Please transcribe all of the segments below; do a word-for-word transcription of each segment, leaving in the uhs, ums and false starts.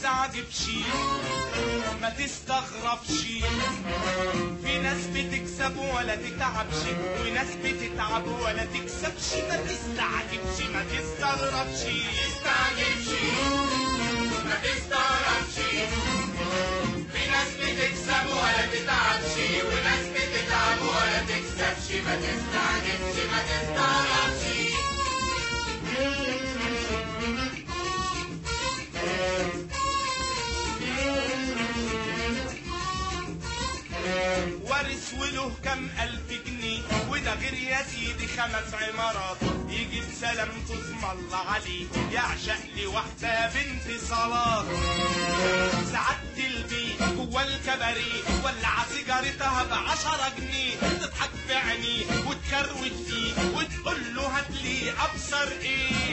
تستعجبش ما تستغربش، في ناس بتكسب ولا تتعبش وناس بتتعب ولا تكسبش، ما تستعجبش ما تستغربش. تستعجبش ما تستغربش، في ناس بتكسب ولا تتعبش وناس بتتعب ولا تكسبش، ما تستعجبش ما تستغربش. وارث وله كم ألف جنيه وده غير يا سيدي خمس عمارات، يجيب سلامته اسم الله عليه يعشق لي واحدة بنت صلاة. سعادة البيت جوا الكباريه ولع سيجارتها بعشرة جنيه، تضحك في عينيه وتكروت فيه وتقول له هاتلي أبصر إيه.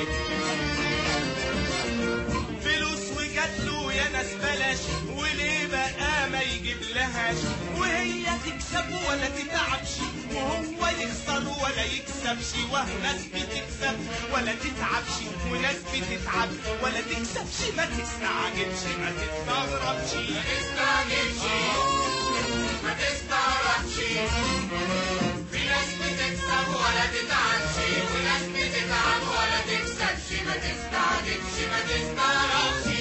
فلوس وجاتله يا ناس بلاش وليه بقى ما يجيب لهاش، وهي تكسب ولا تتعبش وهو يخسر ولا يكسبش، وناس بتكسب ولا تتعبش وناس بتتعب ولا تكسبش، ما تستعجبش ما تستغربش. ما تستعجبش ما تستغربش، في ناس بتكسب ولا تتعبش وناس بتتعب ولا تكسبش، ما تستعجبش ما تستغربش.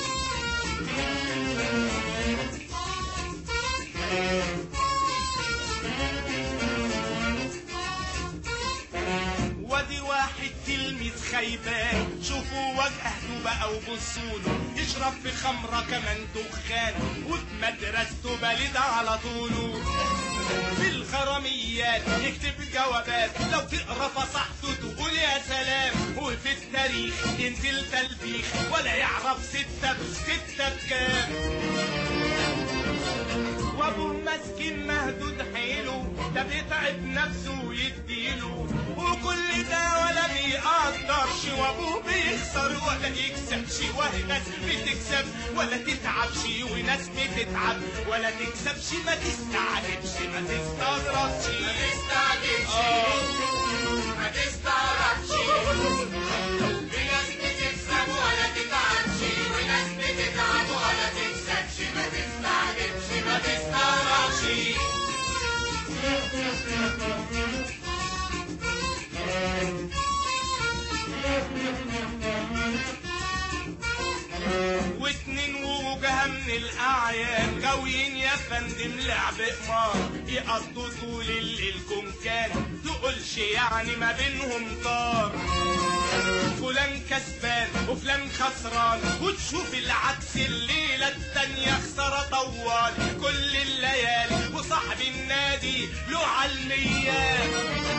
ودي واحد تلميذ خيبان شوفوا وجهته بقى وبصوله، يشرب في خمرة كمان دخان وفي مدرسته بالد على طوله. في الغراميات يكتب جوابات لو تقرا فصحته تقول يا سلام، وفي التاريخ ينزل تلبيخ ولا يعرف ستة بستة بكام. وابوه مسكين مهدود حيله ده بيتعب نفسه ويديله، وكل ده ولا بيقدرش وابوه بيخسر ولا يكسبش، وهي ناس بتكسب ولا تتعبش وناس بتتعب ولا تكسبش، ما تستعجبش ما تستغربش. ما تستعجبش ما تستغربش، في ناس بتكسب ولا تتعبش وناس بتتعب ولا تكسبش، ما تستعجبش ما تستغربش. واتنين وجهة من الأعيان غاويين يا فندم لعب قمار، يقضوا طول الليل كمكان تقولش يعني ما بينهم طار. فلان كسبان وفلان خسران وتشوف العكس الليلة التانية خسارة طوال كل الليالي، وصاحب النادي له عالميات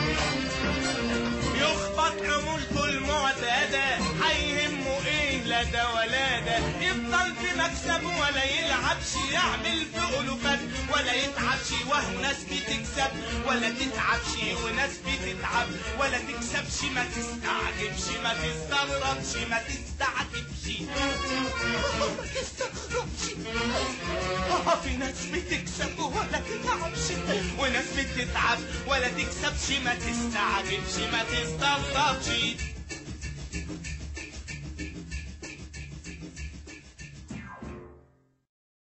يخبط عمولته المعتادة، هيهمه ايه لا ده ولا ده، يفضل في مكسب ولا يلعبش، يعمل في ألوفات ولا يتعبش، وناس بتكسب ولا تتعبش وناس بتتعب ولا تكسبش، ما تستعجبش ما تستغربش ما تستعجبش ما تستغربش. اه في ناس بتكسب ولا تتعبش وناس بتتعب ولا تكسبش، ما تستعجبش ما تستغربش.